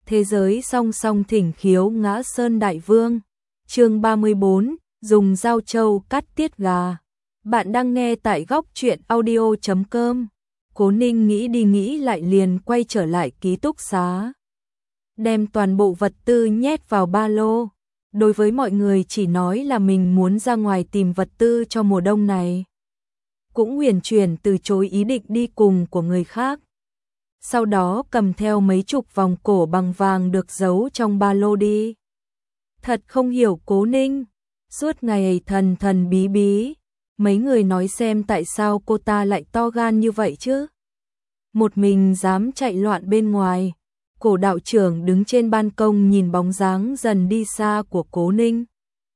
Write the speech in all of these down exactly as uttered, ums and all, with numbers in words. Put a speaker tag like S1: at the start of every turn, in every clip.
S1: thế giới song song thỉnh khiếu ngã sơn đại vương. Chương ba mươi bốn, dùng dao trâu cắt tiết gà. Bạn đang nghe tại góc truyện audio chấm com. Cố Ninh nghĩ đi nghĩ lại liền quay trở lại ký túc xá. Đem toàn bộ vật tư nhét vào ba lô. Đối với mọi người chỉ nói là mình muốn ra ngoài tìm vật tư cho mùa đông này. Cũng huyền chuyển từ chối ý định đi cùng của người khác. Sau đó cầm theo mấy chục vòng cổ bằng vàng được giấu trong ba lô đi. Thật không hiểu Cố Ninh, suốt ngày thần thần bí bí, mấy người nói xem tại sao cô ta lại to gan như vậy chứ. Một mình dám chạy loạn bên ngoài. Cổ đạo trưởng đứng trên ban công nhìn bóng dáng dần đi xa của Cố Ninh.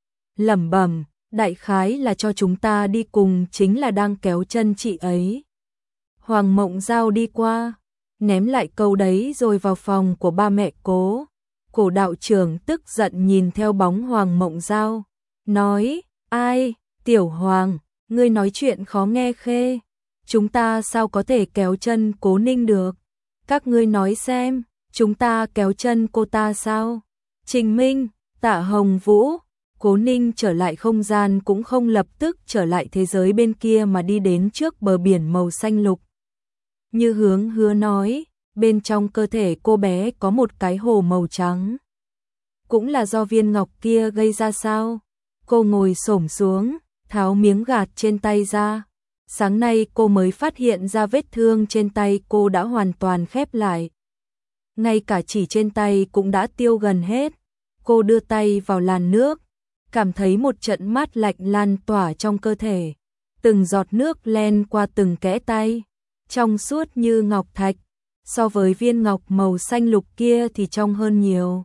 S1: Lẩm bẩm, đại khái là cho chúng ta đi cùng chính là đang kéo chân chị ấy. Hoàng Mộng Giao đi qua, ném lại câu đấy rồi vào phòng của ba mẹ Cố. Cổ đạo trưởng tức giận nhìn theo bóng Hoàng Mộng Giao, nói, ai, Tiểu Hoàng, ngươi nói chuyện khó nghe khê. Chúng ta sao có thể kéo chân Cố Ninh được? Các ngươi nói xem, chúng ta kéo chân cô ta sao? Trình Minh, Tạ Hồng Vũ, Cố Ninh trở lại không gian cũng không lập tức trở lại thế giới bên kia mà đi đến trước bờ biển màu xanh lục. Như Hướng Hứa nói, bên trong cơ thể cô bé có một cái hồ màu trắng. Cũng là do viên ngọc kia gây ra sao? Cô ngồi xổm xuống, tháo miếng gạt trên tay ra. Sáng nay cô mới phát hiện ra vết thương trên tay cô đã hoàn toàn khép lại. Ngay cả chỉ trên tay cũng đã tiêu gần hết. Cô đưa tay vào làn nước, cảm thấy một trận mát lạnh lan tỏa trong cơ thể. Từng giọt nước len qua từng kẽ tay, trong suốt như ngọc thạch. So với viên ngọc màu xanh lục kia thì trong hơn nhiều.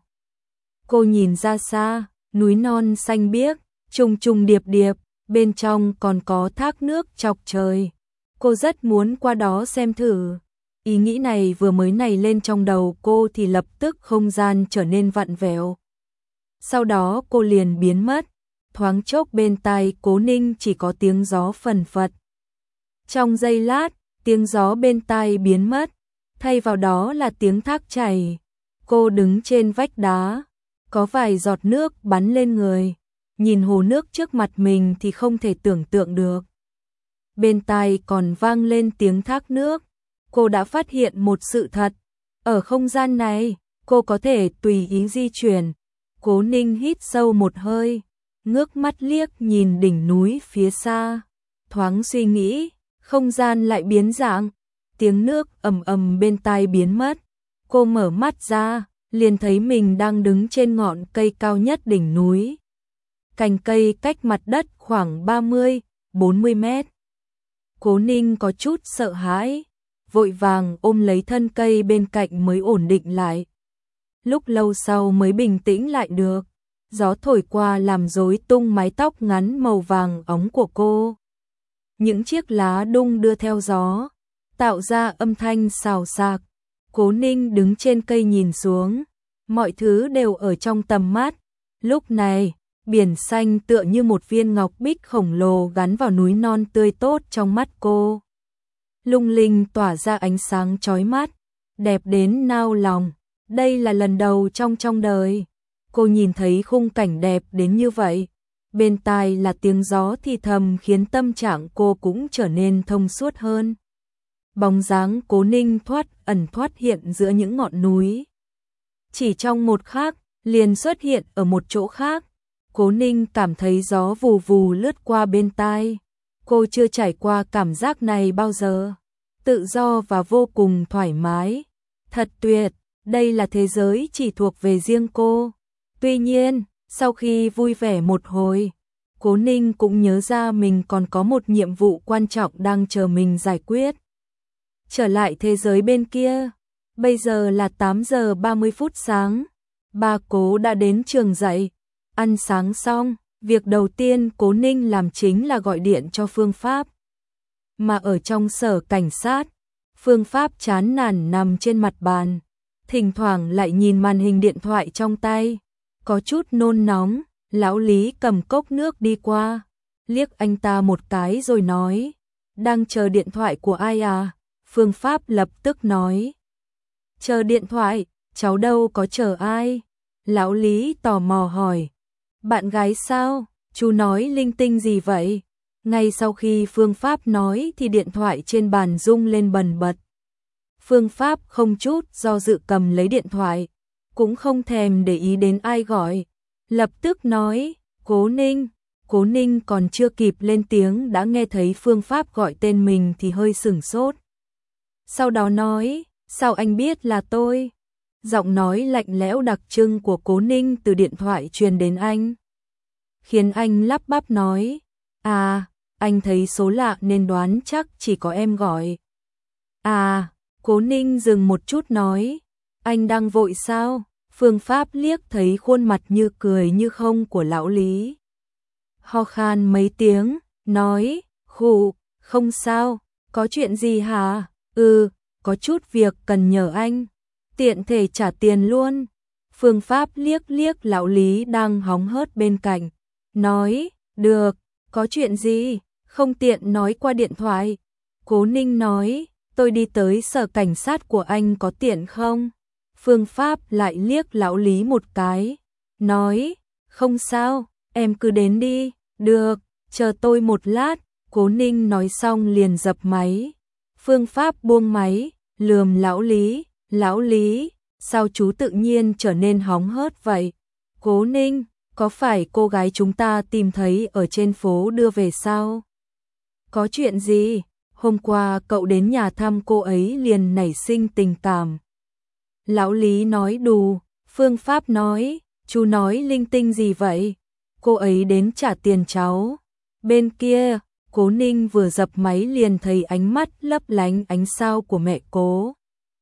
S1: Cô nhìn ra xa, núi non xanh biếc, trùng trùng điệp điệp, bên trong còn có thác nước chọc trời. Cô rất muốn qua đó xem thử. Ý nghĩ này vừa mới nảy lên trong đầu cô thì lập tức không gian trở nên vặn vẹo. Sau đó cô liền biến mất, thoáng chốc bên tai Cố Ninh chỉ có tiếng gió phần phật. Trong giây lát, tiếng gió bên tai biến mất, thay vào đó là tiếng thác chảy. Cô đứng trên vách đá, có vài giọt nước bắn lên người, nhìn hồ nước trước mặt mình thì không thể tưởng tượng được. Bên tai còn vang lên tiếng thác nước. Cô đã phát hiện một sự thật, ở không gian này, cô có thể tùy ý di chuyển. Cố Ninh hít sâu một hơi, ngước mắt liếc nhìn đỉnh núi phía xa, thoáng suy nghĩ, không gian lại biến dạng, tiếng nước ầm ầm bên tai biến mất. Cô mở mắt ra, liền thấy mình đang đứng trên ngọn cây cao nhất đỉnh núi. Cành cây cách mặt đất khoảng ba mươi, bốn mươi mét. Cố Ninh có chút sợ hãi, vội vàng ôm lấy thân cây bên cạnh mới ổn định lại. Lúc lâu sau mới bình tĩnh lại được. Gió thổi qua làm rối tung mái tóc ngắn màu vàng óng của cô. Những chiếc lá đung đưa theo gió, tạo ra âm thanh xào xạc. Cố Ninh đứng trên cây nhìn xuống, mọi thứ đều ở trong tầm mắt. Lúc này, biển xanh tựa như một viên ngọc bích khổng lồ gắn vào núi non tươi tốt trong mắt cô. Lung linh tỏa ra ánh sáng chói mắt, đẹp đến nao lòng. Đây là lần đầu trong trong đời cô nhìn thấy khung cảnh đẹp đến như vậy. Bên tai là tiếng gió thì thầm khiến tâm trạng cô cũng trở nên thông suốt hơn. Bóng dáng Cố Ninh thoát ẩn thoát hiện giữa những ngọn núi. Chỉ trong một khắc, liền xuất hiện ở một chỗ khác. Cố Ninh cảm thấy gió vù vù lướt qua bên tai. Cô chưa trải qua cảm giác này bao giờ. Tự do và vô cùng thoải mái. Thật tuyệt, đây là thế giới chỉ thuộc về riêng cô. Tuy nhiên, sau khi vui vẻ một hồi, Cố Ninh cũng nhớ ra mình còn có một nhiệm vụ quan trọng đang chờ mình giải quyết. Trở lại thế giới bên kia, bây giờ là tám giờ ba mươi phút sáng. Ba Cố đã đến trường dạy. Ăn sáng xong, việc đầu tiên Cố Ninh làm chính là gọi điện cho Phương Pháp. Mà ở trong sở cảnh sát, Phương Pháp chán nản nằm trên mặt bàn, thỉnh thoảng lại nhìn màn hình điện thoại trong tay, có chút nôn nóng. Lão Lý cầm cốc nước đi qua, liếc anh ta một cái rồi nói, đang chờ điện thoại của ai à? Phương Pháp lập tức nói, chờ điện thoại, cháu đâu có chờ ai. Lão Lý tò mò hỏi, bạn gái sao? Chú nói linh tinh gì vậy? Ngay sau khi Phương Pháp nói thì điện thoại trên bàn rung lên bần bật. Phương Pháp không chút do dự cầm lấy điện thoại, cũng không thèm để ý đến ai gọi. Lập tức nói, Cố Ninh. Cố Ninh còn chưa kịp lên tiếng đã nghe thấy Phương Pháp gọi tên mình thì hơi sửng sốt. Sau đó nói, sao anh biết là tôi? Giọng nói lạnh lẽo đặc trưng của Cố Ninh từ điện thoại truyền đến anh, khiến anh lắp bắp nói, à, anh thấy số lạ nên đoán chắc chỉ có em gọi. À, Cố Ninh dừng một chút nói, anh đang vội sao? Phương Pháp liếc thấy khuôn mặt như cười như không của lão Lý, ho khan mấy tiếng, nói, khụ, không sao, có chuyện gì hả? Ừ, có chút việc cần nhờ anh, tiện thể trả tiền luôn. Phương Pháp liếc liếc lão Lý đang hóng hớt bên cạnh, nói, được, có chuyện gì, không tiện nói qua điện thoại. Cố Ninh nói, tôi đi tới sở cảnh sát của anh có tiện không? Phương Pháp lại liếc lão Lý một cái, nói, không sao, em cứ đến đi, được, chờ tôi một lát. Cố Ninh nói xong liền dập máy. Phương Pháp buông máy, lườm lão Lý, lão Lý, sao chú tự nhiên trở nên hóng hớt vậy? Cố Ninh, có phải cô gái chúng ta tìm thấy ở trên phố đưa về sao? Có chuyện gì? Hôm qua cậu đến nhà thăm cô ấy liền nảy sinh tình cảm. Lão Lý nói đùa. Phương Pháp nói, chú nói linh tinh gì vậy? Cô ấy đến trả tiền cháu. Bên kia, Cố Ninh vừa dập máy liền thấy ánh mắt lấp lánh ánh sao của mẹ Cố.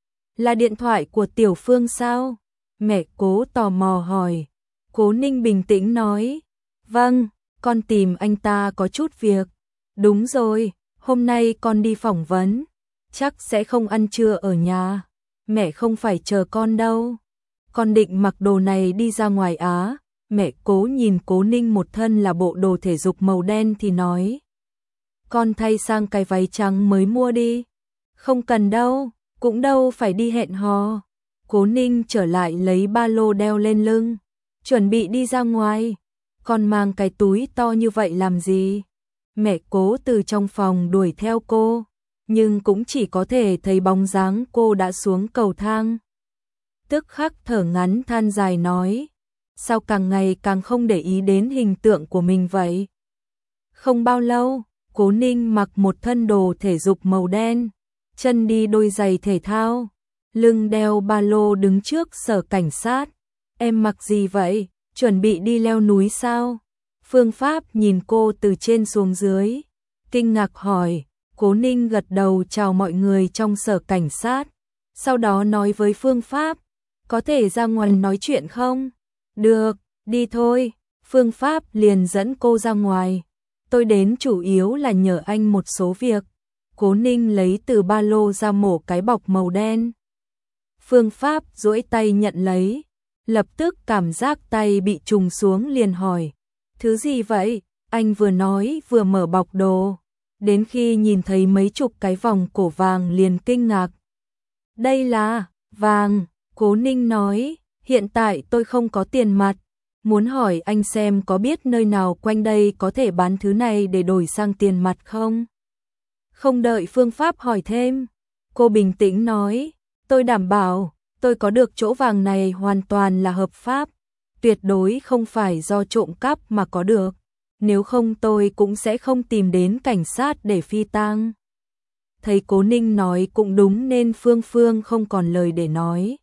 S1: Là điện thoại của Tiểu Phương sao? Mẹ Cố tò mò hỏi. Cố Ninh bình tĩnh nói, vâng, con tìm anh ta có chút việc. Đúng rồi, hôm nay con đi phỏng vấn, chắc sẽ không ăn trưa ở nhà. Mẹ không phải chờ con đâu. Con định mặc đồ này đi ra ngoài á. Mẹ Cố nhìn Cố Ninh một thân là bộ đồ thể dục màu đen thì nói, con thay sang cái váy trắng mới mua đi. Không cần đâu, cũng đâu phải đi hẹn hò. Cố Ninh trở lại lấy ba lô đeo lên lưng, chuẩn bị đi ra ngoài. Con mang cái túi to như vậy làm gì? Mẹ Cố từ trong phòng đuổi theo cô, nhưng cũng chỉ có thể thấy bóng dáng cô đã xuống cầu thang. Tức khắc thở ngắn than dài nói, sao càng ngày càng không để ý đến hình tượng của mình vậy? Không bao lâu, Cố Ninh mặc một thân đồ thể dục màu đen, chân đi đôi giày thể thao, lưng đeo ba lô đứng trước sở cảnh sát. Em mặc gì vậy? Chuẩn bị đi leo núi sao? Phương Pháp nhìn cô từ trên xuống dưới, kinh ngạc hỏi. Cố Ninh gật đầu chào mọi người trong sở cảnh sát, sau đó nói với Phương Pháp, có thể ra ngoài nói chuyện không? Được, đi thôi. Phương Pháp liền dẫn cô ra ngoài. Tôi đến chủ yếu là nhờ anh một số việc. Cố Ninh lấy từ ba lô ra mổ cái bọc màu đen. Phương Pháp duỗi tay nhận lấy, lập tức cảm giác tay bị trùng xuống liền hỏi, thứ gì vậy? Anh vừa nói vừa mở bọc đồ, đến khi nhìn thấy mấy chục cái vòng cổ vàng liền kinh ngạc. Đây là vàng. Cố Ninh nói, hiện tại tôi không có tiền mặt, muốn hỏi anh xem có biết nơi nào quanh đây có thể bán thứ này để đổi sang tiền mặt không? Không đợi Phương Pháp hỏi thêm, cô bình tĩnh nói, tôi đảm bảo, tôi có được chỗ vàng này hoàn toàn là hợp pháp, tuyệt đối không phải do trộm cắp mà có được, nếu không tôi cũng sẽ không tìm đến cảnh sát để phi tang. Thấy Cố Ninh nói cũng đúng nên Phương Phương không còn lời để nói.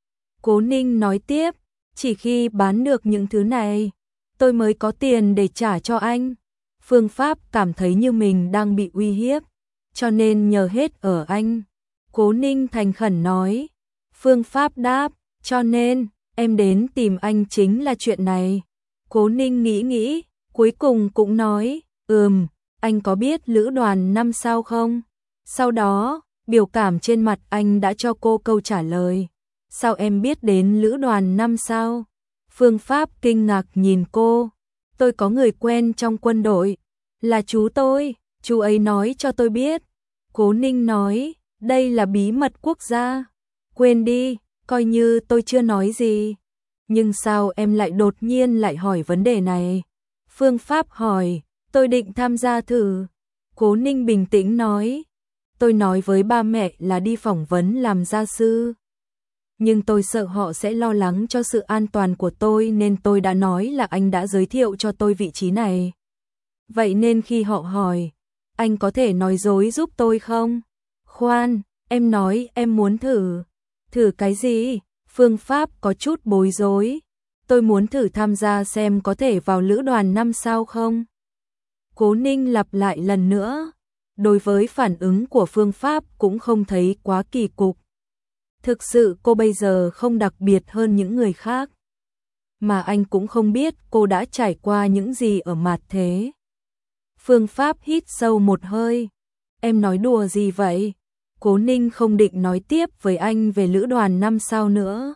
S1: Cố Ninh nói tiếp, chỉ khi bán được những thứ này, tôi mới có tiền để trả cho anh. Phương Pháp cảm thấy như mình đang bị uy hiếp, cho nên nhờ hết ở anh. Cố Ninh thành khẩn nói. Phương Pháp đáp, cho nên, em đến tìm anh chính là chuyện này. Cố Ninh nghĩ nghĩ, cuối cùng cũng nói, ừm, anh có biết lữ đoàn năm sao không? Sau đó, biểu cảm trên mặt anh đã cho cô câu trả lời. Sao em biết đến lữ đoàn năm sao? Phương Pháp kinh ngạc nhìn cô. Tôi có người quen trong quân đội, là chú tôi, chú ấy nói cho tôi biết. Cố Ninh nói, đây là bí mật quốc gia. Quên đi, coi như tôi chưa nói gì. Nhưng sao em lại đột nhiên lại hỏi vấn đề này? Phương Pháp hỏi, tôi định tham gia thử. Cố Ninh bình tĩnh nói, tôi nói với ba mẹ là đi phỏng vấn làm gia sư. Nhưng tôi sợ họ sẽ lo lắng cho sự an toàn của tôi nên tôi đã nói là anh đã giới thiệu cho tôi vị trí này. Vậy nên khi họ hỏi, anh có thể nói dối giúp tôi không? Khoan, em nói em muốn thử. Thử cái gì? Phương Pháp có chút bối rối. Tôi muốn thử tham gia xem có thể vào lữ đoàn năm sao không? Cố Ninh lặp lại lần nữa. Đối với phản ứng của Phương Pháp cũng không thấy quá kỳ cục. Thực sự cô bây giờ không đặc biệt hơn những người khác. Mà anh cũng không biết cô đã trải qua những gì ở mạt thế. Phương Pháp hít sâu một hơi. Em nói đùa gì vậy? Cố Ninh không định nói tiếp với anh về lữ đoàn năm sao nữa.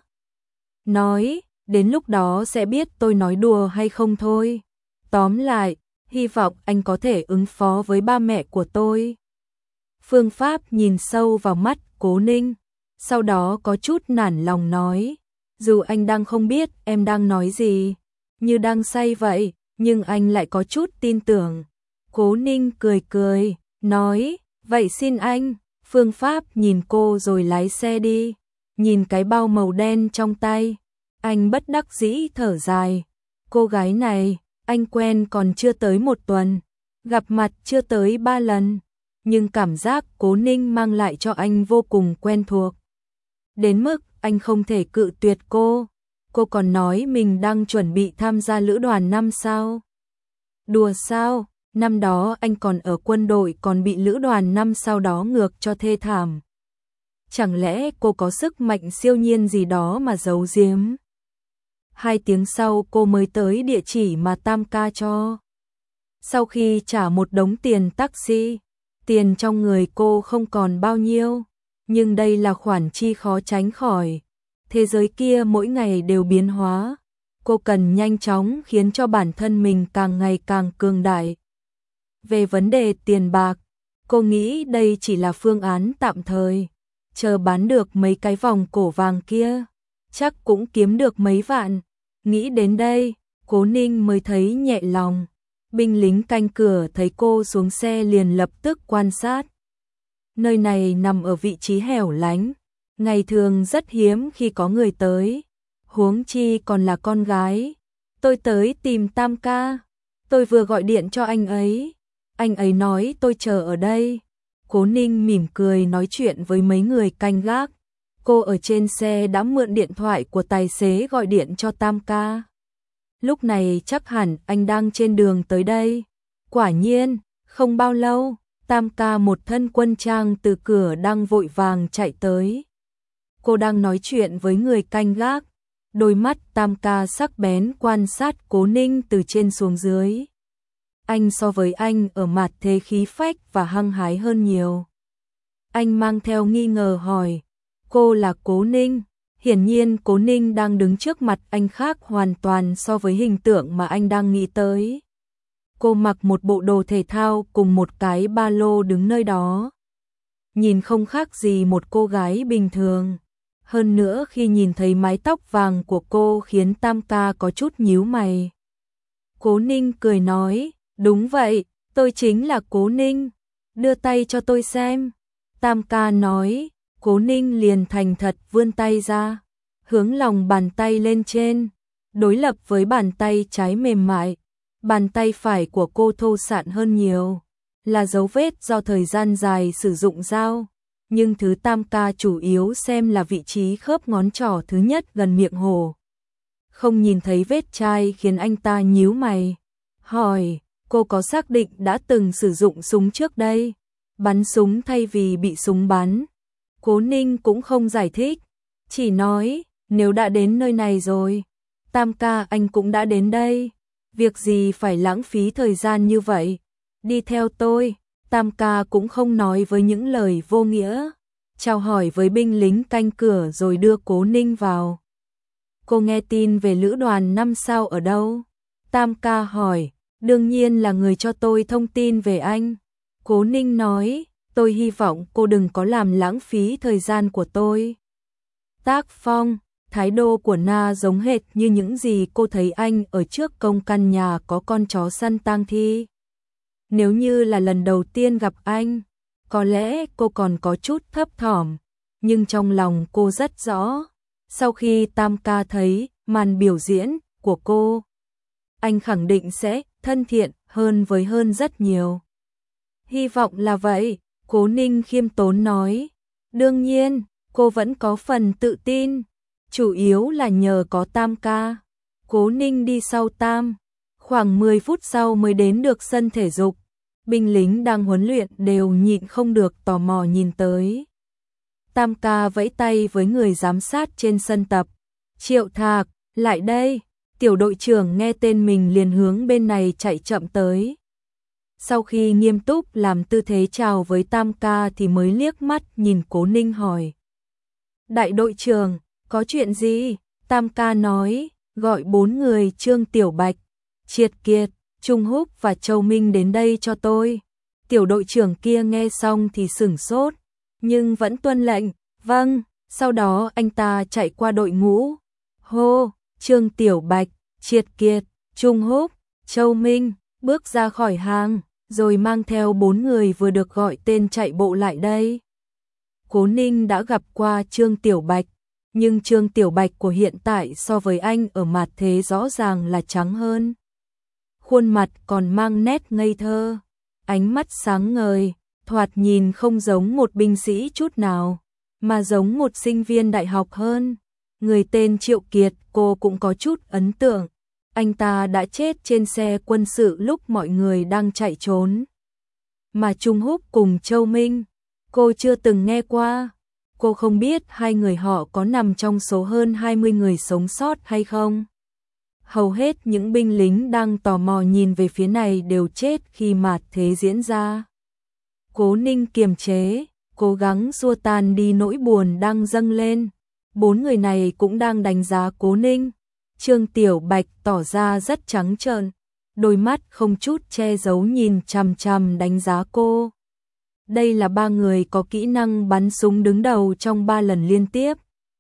S1: Nói, đến lúc đó sẽ biết tôi nói đùa hay không thôi. Tóm lại, hy vọng anh có thể ứng phó với ba mẹ của tôi. Phương Pháp nhìn sâu vào mắt Cố Ninh, sau đó có chút nản lòng nói, dù anh đang không biết em đang nói gì, như đang say vậy, nhưng anh lại có chút tin tưởng. Cố Ninh cười cười, nói, vậy xin anh. Phương Pháp nhìn cô rồi lái xe đi, nhìn cái bao màu đen trong tay, anh bất đắc dĩ thở dài. Cô gái này, anh quen còn chưa tới một tuần, gặp mặt chưa tới ba lần, nhưng cảm giác Cố Ninh mang lại cho anh vô cùng quen thuộc. Đến mức anh không thể cự tuyệt cô, cô còn nói mình đang chuẩn bị tham gia lữ đoàn năm sao. Đùa sao? Năm đó anh còn ở quân đội còn bị lữ đoàn năm sau đó ngược cho thê thảm. Chẳng lẽ cô có sức mạnh siêu nhiên gì đó mà giấu giếm? Hai tiếng sau cô mới tới địa chỉ mà Tam ca cho. Sau khi trả một đống tiền taxi, tiền trong người cô không còn bao nhiêu, nhưng đây là khoản chi khó tránh khỏi. Thế giới kia mỗi ngày đều biến hóa, cô cần nhanh chóng khiến cho bản thân mình càng ngày càng cường đại. Về vấn đề tiền bạc, cô nghĩ đây chỉ là phương án tạm thời, chờ bán được mấy cái vòng cổ vàng kia, chắc cũng kiếm được mấy vạn. Nghĩ đến đây, Cố Ninh mới thấy nhẹ lòng. Binh lính canh cửa thấy cô xuống xe liền lập tức quan sát. Nơi này nằm ở vị trí hẻo lánh, ngày thường rất hiếm khi có người tới, huống chi còn là con gái. Tôi tới tìm Tam ca, tôi vừa gọi điện cho anh ấy, anh ấy nói tôi chờ ở đây. Cố Ninh mỉm cười nói chuyện với mấy người canh gác. Cô ở trên xe đã mượn điện thoại của tài xế gọi điện cho Tam ca. Lúc này chắc hẳn anh đang trên đường tới đây. Quả nhiên, không bao lâu, Tam ca một thân quân trang từ cửa đang vội vàng chạy tới. Cô đang nói chuyện với người canh gác. Đôi mắt Tam ca sắc bén quan sát Cố Ninh từ trên xuống dưới. Anh so với anh ở mặt thế khí phách và hăng hái hơn nhiều. Anh mang theo nghi ngờ hỏi, cô là Cố Ninh? Hiển nhiên Cố Ninh đang đứng trước mặt anh khác hoàn toàn so với hình tượng mà anh đang nghĩ tới. Cô mặc một bộ đồ thể thao cùng một cái ba lô đứng nơi đó. Nhìn không khác gì một cô gái bình thường. Hơn nữa khi nhìn thấy mái tóc vàng của cô khiến Tam ca có chút nhíu mày. Cố Ninh cười nói, đúng vậy, tôi chính là Cố Ninh, đưa tay cho tôi xem. Tam ca nói, Cố Ninh liền thành thật vươn tay ra, hướng lòng bàn tay lên trên, đối lập với bàn tay trái mềm mại. Bàn tay phải của cô thô sạn hơn nhiều, là dấu vết do thời gian dài sử dụng dao. Nhưng thứ Tam ca chủ yếu xem là vị trí khớp ngón trỏ thứ nhất gần miệng hổ. Không nhìn thấy vết chai khiến anh ta nhíu mày. Hỏi, cô có xác định đã từng sử dụng súng trước đây? Bắn súng thay vì bị súng bắn? Cố Ninh cũng không giải thích, chỉ nói, nếu đã đến nơi này rồi, Tam ca anh cũng đã đến đây. Việc gì phải lãng phí thời gian như vậy? Đi theo tôi. Tam ca cũng không nói với những lời vô nghĩa, chào hỏi với binh lính canh cửa rồi đưa Cố Ninh vào. Cô nghe tin về lữ đoàn năm sao ở đâu? Tam ca hỏi, đương nhiên là người cho tôi thông tin về anh. Cố Ninh nói, tôi hy vọng cô đừng có làm lãng phí thời gian của tôi. tác phong, thái độ của Na giống hệt như những gì cô thấy anh ở trước công căn nhà có con chó săn tang thi. Nếu như là lần đầu tiên gặp anh, có lẽ cô còn có chút thấp thỏm, nhưng trong lòng cô rất rõ, sau khi Tam ca thấy màn biểu diễn của cô, anh khẳng định sẽ thân thiện hơn với hơn rất nhiều. Hy vọng là vậy, Cố Ninh khiêm tốn nói. Đương nhiên, cô vẫn có phần tự tin, chủ yếu là nhờ có Tam ca. Cố Ninh đi sau Tam, khoảng mười phút sau mới đến được sân thể dục. Binh lính đang huấn luyện đều nhịn không được tò mò nhìn tới. Tam ca vẫy tay với người giám sát trên sân tập. Triệu Thạc, lại đây. Tiểu đội trưởng nghe tên mình liền hướng bên này chạy chậm tới. Sau khi nghiêm túc làm tư thế chào với Tam ca thì mới liếc mắt nhìn Cố Ninh hỏi. Đại đội trưởng, có chuyện gì? Tam ca nói, gọi bốn người Trương Tiểu Bạch, Triệt Kiệt, Trung Húc và Châu Minh đến đây cho tôi. Tiểu đội trưởng kia nghe xong thì sửng sốt, nhưng vẫn tuân lệnh. Vâng, sau đó anh ta chạy qua đội ngũ. Hô, Trương Tiểu Bạch, Triệt Kiệt, Trung Húc, Châu Minh bước ra khỏi hàng, rồi mang theo bốn người vừa được gọi tên chạy bộ lại đây. Cố Ninh đã gặp qua Trương Tiểu Bạch, nhưng Trương Tiểu Bạch của hiện tại so với anh ở mặt thế rõ ràng là trắng hơn. Khuôn mặt còn mang nét ngây thơ, ánh mắt sáng ngời, thoạt nhìn không giống một binh sĩ chút nào, mà giống một sinh viên đại học hơn. Người tên Triệu Kiệt cô cũng có chút ấn tượng, anh ta đã chết trên xe quân sự lúc mọi người đang chạy trốn. Mà Trung Húc cùng Châu Minh, cô chưa từng nghe qua, cô không biết hai người họ có nằm trong số hơn hai mươi người sống sót hay không. Hầu hết những binh lính đang tò mò nhìn về phía này đều chết khi mạt thế diễn ra. Cố Ninh kiềm chế, cố gắng xua tan đi nỗi buồn đang dâng lên. Bốn người này cũng đang đánh giá Cố Ninh. Trương Tiểu Bạch tỏ ra rất trắng trợn, đôi mắt không chút che giấu nhìn chằm chằm đánh giá cô. Đây là ba người có kỹ năng bắn súng đứng đầu trong ba lần liên tiếp.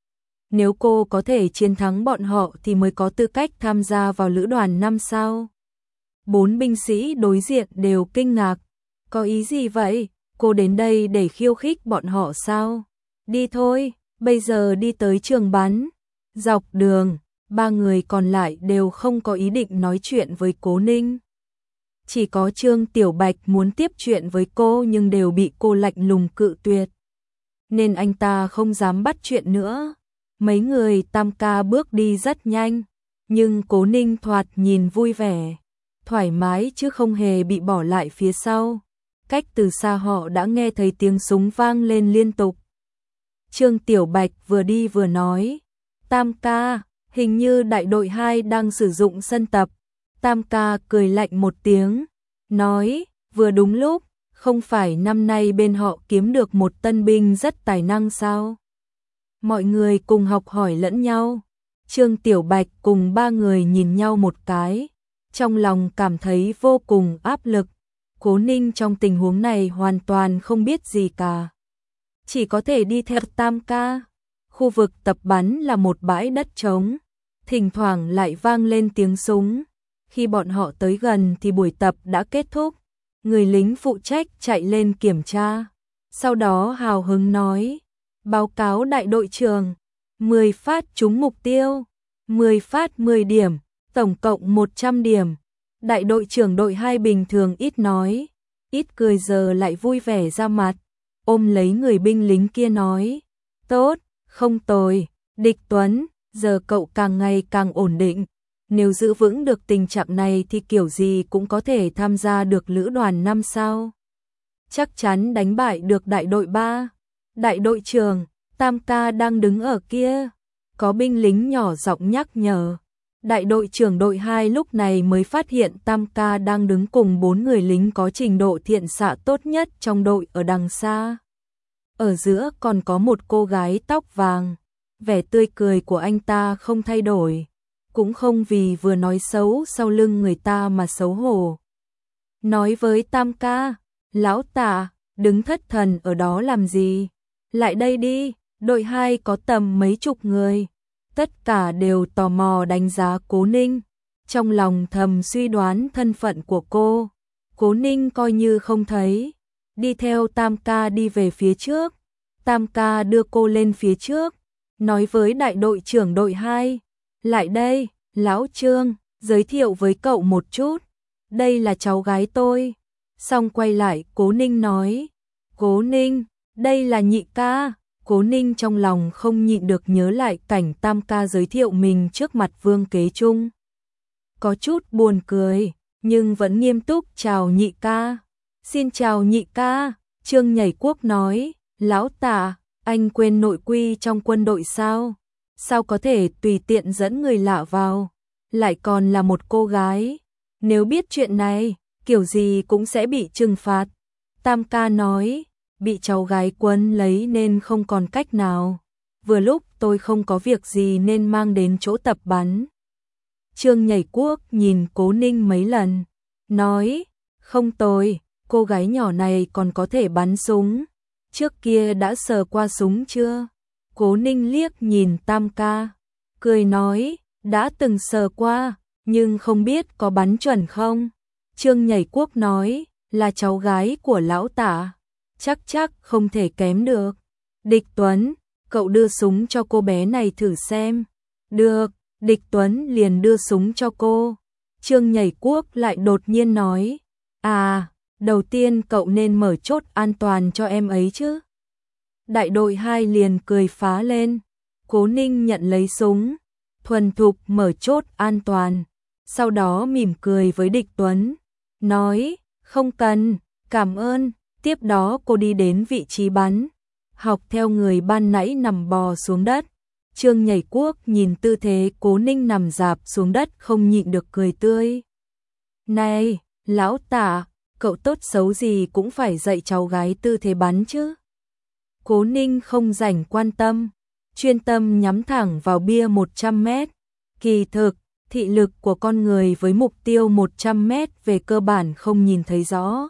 S1: Nếu cô có thể chiến thắng bọn họ thì mới có tư cách tham gia vào lữ đoàn năm sao. Bốn binh sĩ đối diện đều kinh ngạc. Có ý gì vậy? Cô đến đây để khiêu khích bọn họ sao? Đi thôi, bây giờ đi tới trường bắn. Dọc đường, ba người còn lại đều không có ý định nói chuyện với Cố Ninh. Chỉ có Trương Tiểu Bạch muốn tiếp chuyện với cô nhưng đều bị cô lạnh lùng cự tuyệt. Nên anh ta không dám bắt chuyện nữa. Mấy người Tam ca bước đi rất nhanh, nhưng Cố Ninh thoạt nhìn vui vẻ, thoải mái chứ không hề bị bỏ lại phía sau. Cách từ xa họ đã nghe thấy tiếng súng vang lên liên tục. Trương Tiểu Bạch vừa đi vừa nói, Tam ca, hình như đại đội hai đang sử dụng sân tập. Tam ca cười lạnh một tiếng, nói, vừa đúng lúc, không phải năm nay bên họ kiếm được một tân binh rất tài năng sao? Mọi người cùng học hỏi lẫn nhau. Trương Tiểu Bạch cùng ba người nhìn nhau một cái, trong lòng cảm thấy vô cùng áp lực. Cố Ninh trong tình huống này hoàn toàn không biết gì cả, chỉ có thể đi theo Tam ca. Khu vực tập bắn là một bãi đất trống, thỉnh thoảng lại vang lên tiếng súng. Khi bọn họ tới gần thì buổi tập đã kết thúc. Người lính phụ trách chạy lên kiểm tra, sau đó hào hứng nói, báo cáo đại đội trưởng, mười phát trúng mục tiêu, mười phát mười điểm, tổng cộng một trăm điểm. Đại đội trưởng đội hai bình thường ít nói, ít cười giờ lại vui vẻ ra mặt, ôm lấy người binh lính kia nói, tốt, không tồi, Địch Tuấn, giờ cậu càng ngày càng ổn định. Nếu giữ vững được tình trạng này thì kiểu gì cũng có thể tham gia được lữ đoàn năm sao. Chắc chắn đánh bại được đại đội ba. Đại đội trưởng, Tam ca đang đứng ở kia. Có binh lính nhỏ giọng nhắc nhở. Đại đội trưởng đội hai lúc này mới phát hiện Tam ca đang đứng cùng bốn người lính có trình độ thiện xạ tốt nhất trong đội ở đằng xa. Ở giữa còn có một cô gái tóc vàng. Vẻ tươi cười của anh ta không thay đổi, cũng không vì vừa nói xấu sau lưng người ta mà xấu hổ. Nói với Tam ca, lão Tạ, đứng thất thần ở đó làm gì? Lại đây đi, Đội hai có tầm mấy chục người, tất cả đều tò mò đánh giá Cố Ninh, trong lòng thầm suy đoán thân phận của cô. Cố Ninh coi như không thấy, đi theo Tam ca đi về phía trước. Tam ca đưa cô lên phía trước, nói với đại đội trưởng đội hai, lại đây, lão Trương, giới thiệu với cậu một chút, đây là cháu gái tôi. Xong quay lại, Cố Ninh nói, Cố Ninh, đây là nhị ca. Cố Ninh trong lòng không nhịn được nhớ lại cảnh Tam ca giới thiệu mình trước mặt Vương Kế Trung. Có chút buồn cười, nhưng vẫn nghiêm túc chào nhị ca. Xin chào nhị ca, Trương Nhảy Quốc nói, lão Tạ, anh quên nội quy trong quân đội sao? Sao có thể tùy tiện dẫn người lạ vào, lại còn là một cô gái? Nếu biết chuyện này, kiểu gì cũng sẽ bị trừng phạt. Tam ca nói, bị cháu gái quấn lấy nên không còn cách nào. Vừa lúc tôi không có việc gì nên mang đến chỗ tập bắn. Trương Nhảy Quốc nhìn Cố Ninh mấy lần, nói, không tồi, cô gái nhỏ này còn có thể bắn súng. Trước kia đã sờ qua súng chưa? Cố Ninh liếc nhìn Tam ca, cười nói, đã từng sờ qua, nhưng không biết có bắn chuẩn không. Trương Nhảy Quốc nói, là cháu gái của lão Tạ, chắc chắc không thể kém được. Địch Tuấn, cậu đưa súng cho cô bé này thử xem. Được, Địch Tuấn liền đưa súng cho cô. Trương Nhảy Quốc lại đột nhiên nói, à, đầu tiên cậu nên mở chốt an toàn cho em ấy chứ. Đại đội hai liền cười phá lên. Cố Ninh nhận lấy súng, thuần thục mở chốt an toàn, sau đó mỉm cười với Địch Tuấn, nói, không cần, cảm ơn. Tiếp đó cô đi đến vị trí bắn, học theo người ban nãy nằm bò xuống đất. Trương Nhảy Quốc nhìn tư thế Cố Ninh nằm rạp xuống đất không nhịn được cười tươi. Này, lão Tạ, cậu tốt xấu gì cũng phải dạy cháu gái tư thế bắn chứ. Cố Ninh không rảnh quan tâm, chuyên tâm nhắm thẳng vào bia một trăm mét. Kỳ thực, thị lực của con người với mục tiêu một trăm mét về cơ bản không nhìn thấy rõ.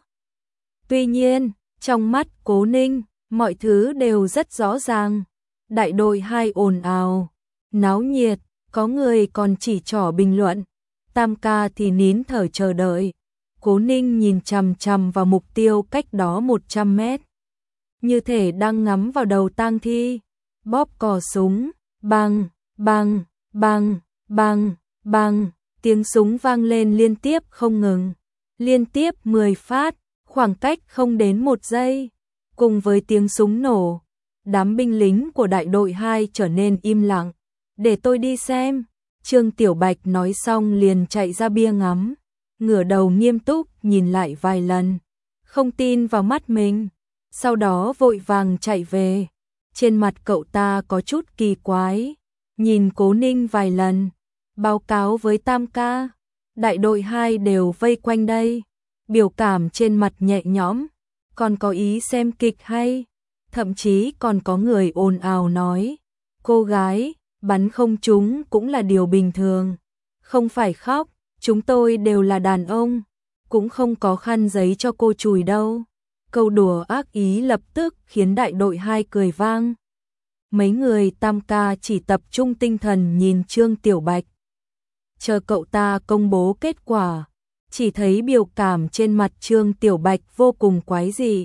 S1: Tuy nhiên, trong mắt Cố Ninh, mọi thứ đều rất rõ ràng. Đại đội hai ồn ào, náo nhiệt, có người còn chỉ trỏ bình luận. Tam ca thì nín thở chờ đợi. Cố Ninh nhìn chằm chằm vào mục tiêu cách đó một trăm mét. Như thể đang ngắm vào đầu tang thi. Bóp cò súng, bang, bang, bang, bang, bang. Tiếng súng vang lên liên tiếp không ngừng. Liên tiếp mười phát, khoảng cách không đến một giây. Cùng với tiếng súng nổ, đám binh lính của đại đội hai trở nên im lặng. Để tôi đi xem. Trương Tiểu Bạch nói xong liền chạy ra bia ngắm, ngửa đầu nghiêm túc nhìn lại vài lần, không tin vào mắt mình, sau đó vội vàng chạy về. Trên mặt cậu ta có chút kỳ quái, nhìn Cố Ninh vài lần, báo cáo với Tam ca, đại đội hai đều vây quanh đây, biểu cảm trên mặt nhẹ nhõm, còn có ý xem kịch hay, thậm chí còn có người ồn ào nói, cô gái bắn không trúng cũng là điều bình thường, không phải khóc, chúng tôi đều là đàn ông, cũng không có khăn giấy cho cô chùi đâu. Câu đùa ác ý lập tức khiến đại đội hai cười vang. Mấy người Tam ca chỉ tập trung tinh thần nhìn Trương Tiểu Bạch, chờ cậu ta công bố kết quả, chỉ thấy biểu cảm trên mặt Trương Tiểu Bạch vô cùng quái dị.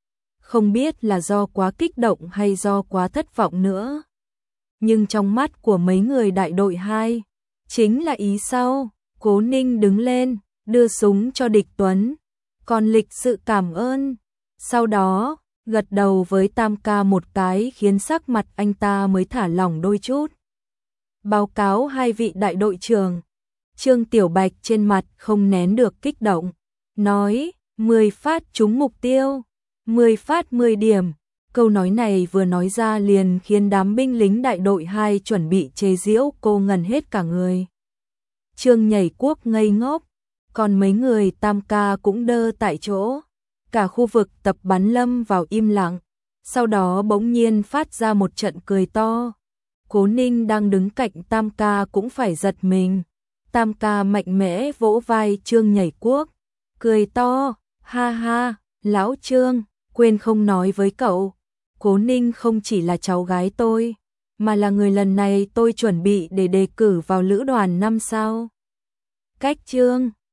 S1: Không biết là do quá kích động hay do quá thất vọng nữa. Nhưng trong mắt của mấy người đại đội hai, chính là ý sau. Cố Ninh đứng lên, đưa súng cho Địch Tuấn, còn lịch sự cảm ơn. Sau đó, gật đầu với Tam ca một cái khiến sắc mặt anh ta mới thả lỏng đôi chút. Báo cáo hai vị đại đội trưởng. Trương Tiểu Bạch trên mặt không nén được kích động, nói, mười phát trúng mục tiêu, mười phát mười điểm. Câu nói này vừa nói ra liền khiến đám binh lính đại đội hai chuẩn bị chế giễu cô ngần hết cả người. Trương Nhảy Quốc ngây ngốc, còn mấy người Tam ca cũng đơ tại chỗ. Cả khu vực tập bắn lâm vào im lặng, sau đó bỗng nhiên phát ra một trận cười to. Cố Ninh đang đứng cạnh Tam ca cũng phải giật mình. Tam ca mạnh mẽ vỗ vai Trương Nhảy Quốc, cười to, ha ha, lão Trương, quên không nói với cậu, Cố Ninh không chỉ là cháu gái tôi, mà là người lần này tôi chuẩn bị để đề cử vào lữ đoàn năm sao. Cách chương